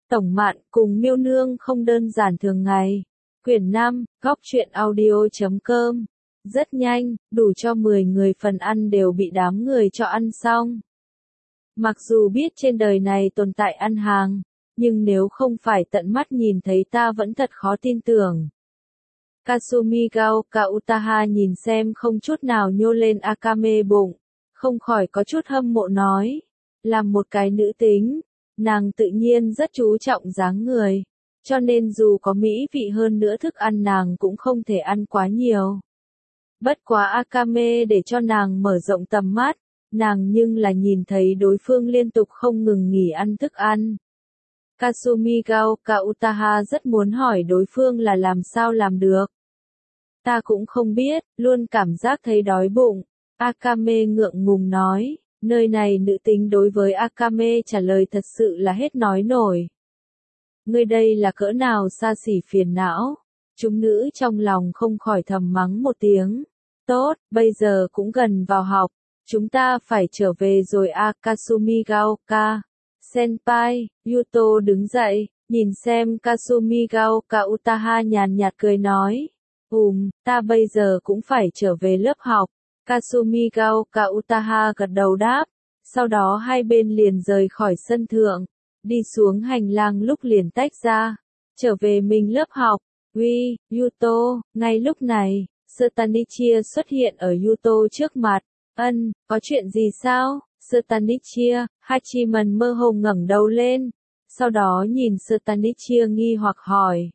Tổng Mạn cùng Miêu Nương không đơn giản thường ngày. Quyển 5, góc truyện audio.com. Rất nhanh, đủ cho 10 người phần ăn đều bị đám người cho ăn xong. Mặc dù biết trên đời này tồn tại ăn hàng, nhưng nếu không phải tận mắt nhìn thấy ta vẫn thật khó tin tưởng. Kasumi Gaoka Utaha nhìn xem không chút nào nhô lên Akame bụng, không khỏi có chút hâm mộ nói. Làm một cái nữ tính, nàng tự nhiên rất chú trọng dáng người, cho nên dù có mỹ vị hơn nữa thức ăn nàng cũng không thể ăn quá nhiều. Bất quá Akame để cho nàng mở rộng tầm mắt, nàng nhưng là nhìn thấy đối phương liên tục không ngừng nghỉ ăn thức ăn. Kasumi Gaoka Utaha rất muốn hỏi đối phương là làm sao làm được. Ta cũng không biết, luôn cảm giác thấy đói bụng. Akame ngượng ngùng nói, nơi này nữ tính đối với Akame trả lời thật sự là hết nói nổi. Ngươi đây là cỡ nào xa xỉ phiền não. Chúng nữ trong lòng không khỏi thầm mắng một tiếng. Tốt, bây giờ cũng gần vào học. Chúng ta phải trở về rồi Kasumi Gaoka. Senpai, Yuto đứng dậy, nhìn xem Kasumi Gaoka Utaha nhàn nhạt cười nói. Ta bây giờ cũng phải trở về lớp học. Kasumi Gaoka Utaha gật đầu đáp. Sau đó hai bên liền rời khỏi sân thượng. Đi xuống hành lang lúc liền tách ra. Trở về mình lớp học. Uy, Yuto, ngay lúc này, Stanichia xuất hiện ở Yuto trước mặt. Có chuyện gì sao? Stanichia, Hachiman mơ hồ ngẩng đầu lên. Sau đó nhìn Stanichia nghi hoặc hỏi.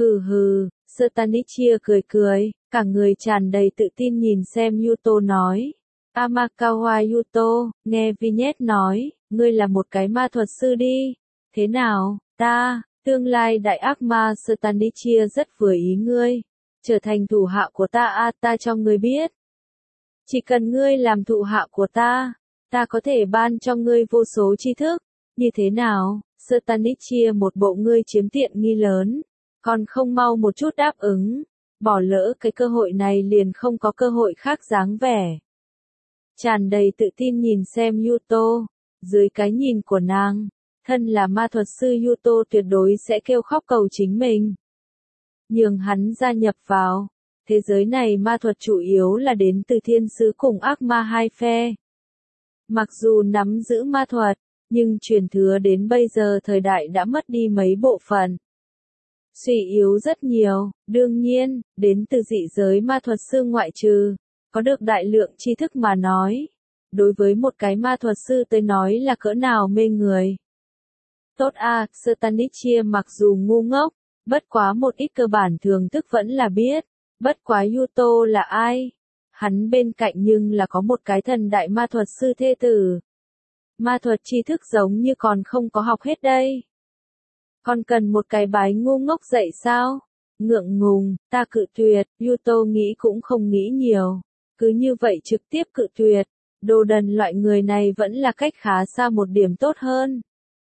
Stanichia cười cười, cả người tràn đầy tự tin nhìn xem Yuto nói. Amakawa Yuto, nghe Vignette nói, ngươi là một cái ma thuật sư đi. Thế nào, tương lai đại ác ma Stanichia rất vừa ý ngươi. Trở thành thủ hạ của ta ta cho ngươi biết. Chỉ cần ngươi làm thủ hạ của ta có thể ban cho ngươi vô số tri thức. Như thế nào, Stanichia một bộ ngươi chiếm tiện nghi lớn. Còn không mau một chút đáp ứng. Bỏ lỡ cái cơ hội này liền không có cơ hội khác dáng vẻ. Tràn đầy tự tin nhìn xem Yuto. Dưới cái nhìn của nàng, thân là ma thuật sư Yuto tuyệt đối sẽ kêu khóc cầu chính mình. Nhường hắn gia nhập vào. Thế giới này ma thuật chủ yếu là đến từ thiên sứ cùng ác ma hai phe. Mặc dù nắm giữ ma thuật, nhưng truyền thừa đến bây giờ thời đại đã mất đi mấy bộ phận. Suy yếu rất nhiều, đương nhiên, đến từ dị giới ma thuật sư ngoại trừ, có được đại lượng tri thức mà nói. Đối với một cái ma thuật sư tới nói là cỡ nào mê người. Tốt Stanichia mặc dù ngu ngốc, bất quá một ít cơ bản thường thức vẫn là biết. Bất quá Yuto là ai? Hắn bên cạnh nhưng là có một cái thần đại ma thuật sư thê tử. Ma thuật tri thức giống như còn không có học hết đây. Còn cần một cái bái ngu ngốc dạy sao? Ngượng ngùng, ta cự tuyệt, Yuto nghĩ cũng không nghĩ nhiều. Cứ như vậy trực tiếp cự tuyệt. Đồ đần loại người này vẫn là cách khá xa một điểm tốt hơn.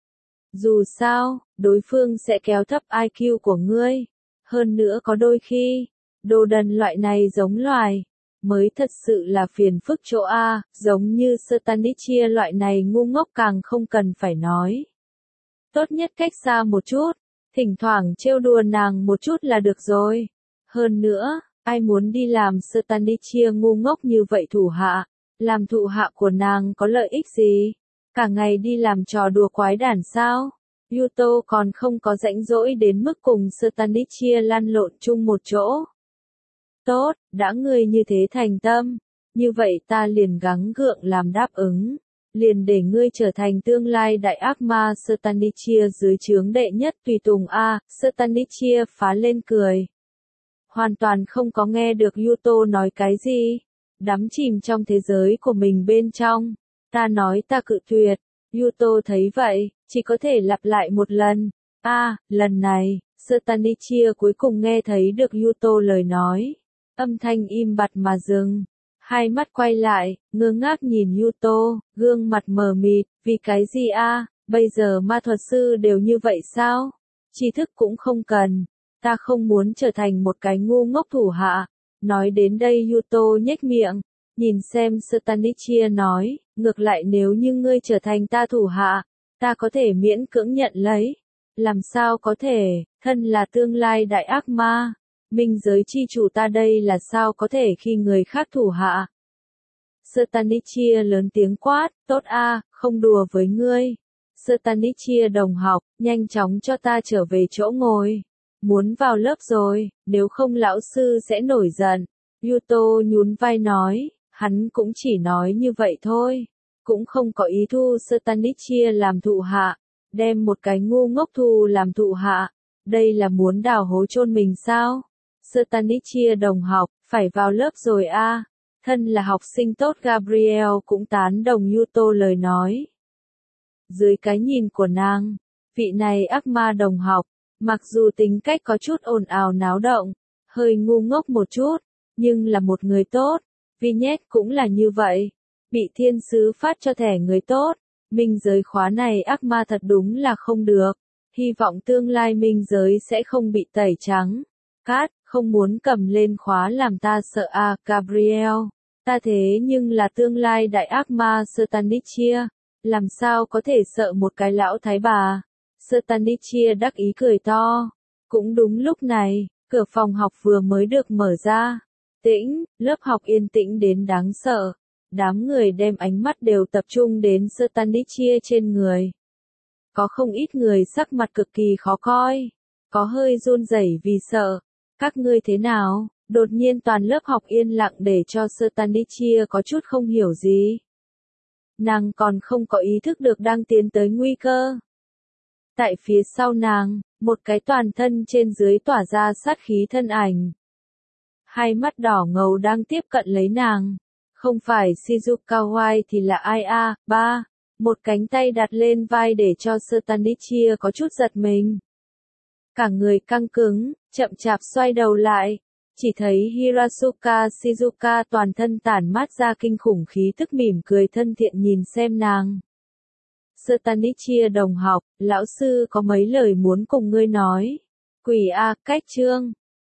Dù sao, đối phương sẽ kéo thấp IQ của ngươi. Hơn nữa có đôi khi, đồ đần loại này giống loài, mới thật sự là phiền phức chỗ giống như Stanichia loại này ngu ngốc càng không cần phải nói. Tốt nhất cách xa một chút, thỉnh thoảng trêu đùa nàng một chút là được rồi. Hơn nữa, ai muốn đi làm Stanichia ngu ngốc như vậy thủ hạ, làm thủ hạ của nàng có lợi ích gì? Cả ngày đi làm trò đùa quái đản sao? Yuto còn không có rãnh rỗi đến mức cùng Stanichia lăn lộn chung một chỗ. Tốt, đã ngươi như thế thành tâm, như vậy ta liền gắng gượng làm đáp ứng. Liền để ngươi trở thành tương lai đại ác ma Stanichia dưới trướng đệ nhất tùy tùng Stanichia phá lên cười. Hoàn toàn không có nghe được Yuto nói cái gì. Đắm chìm trong thế giới của mình bên trong. Ta nói ta cự tuyệt. Yuto thấy vậy, chỉ có thể lặp lại một lần. Lần này, Stanichia cuối cùng nghe thấy được Yuto lời nói. Âm thanh im bặt mà dừng. Hai mắt quay lại, ngơ ngác nhìn Yuto, gương mặt mờ mịt, vì cái gì bây giờ ma thuật sư đều như vậy sao? Tri thức cũng không cần, ta không muốn trở thành một cái ngu ngốc thủ hạ. Nói đến đây Yuto nhếch miệng, nhìn xem Stanichia nói, ngược lại nếu như ngươi trở thành ta thủ hạ, ta có thể miễn cưỡng nhận lấy. Làm sao có thể, thân là tương lai đại ác ma. Minh giới chi chủ ta đây là sao có thể khi người khác thủ hạ. Stanichia lớn tiếng quát, tốt a, không đùa với ngươi. Stanichia đồng học, nhanh chóng cho ta trở về chỗ ngồi. Muốn vào lớp rồi, nếu không lão sư sẽ nổi giận. Yuto nhún vai nói, hắn cũng chỉ nói như vậy thôi. Cũng không có ý thu Stanichia làm thụ hạ. Đem một cái ngu ngốc thu làm thụ hạ. Đây là muốn đào hố chôn mình sao? Stanichia đồng học, phải vào lớp rồi a. Thân là học sinh tốt Gabriel cũng tán đồng Yuto lời nói. Dưới cái nhìn của nàng, vị này ác ma đồng học, mặc dù tính cách có chút ồn ào náo động, hơi ngu ngốc một chút, nhưng là một người tốt. Vignette cũng là như vậy, bị thiên sứ phát cho thẻ người tốt. Minh giới khóa này ác ma thật đúng là không được. Hy vọng tương lai minh giới sẽ không bị tẩy trắng. Cát, không muốn cầm lên khóa làm ta sợ à, Gabriel. Ta thế nhưng là tương lai đại ác ma Stanichia. Làm sao có thể sợ một cái lão thái bà. Stanichia đắc ý cười to. Cũng đúng lúc này, cửa phòng học vừa mới được mở ra. Tĩnh, lớp học yên tĩnh đến đáng sợ. Đám người đem ánh mắt đều tập trung đến Stanichia trên người. Có không ít người sắc mặt cực kỳ khó coi. Có hơi run rẩy vì sợ. Các ngươi thế nào? Đột nhiên toàn lớp học yên lặng để cho Stanichia có chút không hiểu gì. Nàng còn không có ý thức được đang tiến tới nguy cơ. Tại phía sau nàng, một cái toàn thân trên dưới tỏa ra sát khí thân ảnh. Hai mắt đỏ ngầu đang tiếp cận lấy nàng. Không phải Shizuka White thì là ai a? Ba. Một cánh tay đặt lên vai để cho Stanichia có chút giật mình. Cả người căng cứng, chậm chạp xoay đầu lại. Chỉ thấy Hirasuka Shizuka toàn thân tản mát ra kinh khủng khí tức mỉm cười thân thiện nhìn xem nàng. Stanichia đồng học, lão sư có mấy lời muốn cùng ngươi nói. Quỷ a, cách chương.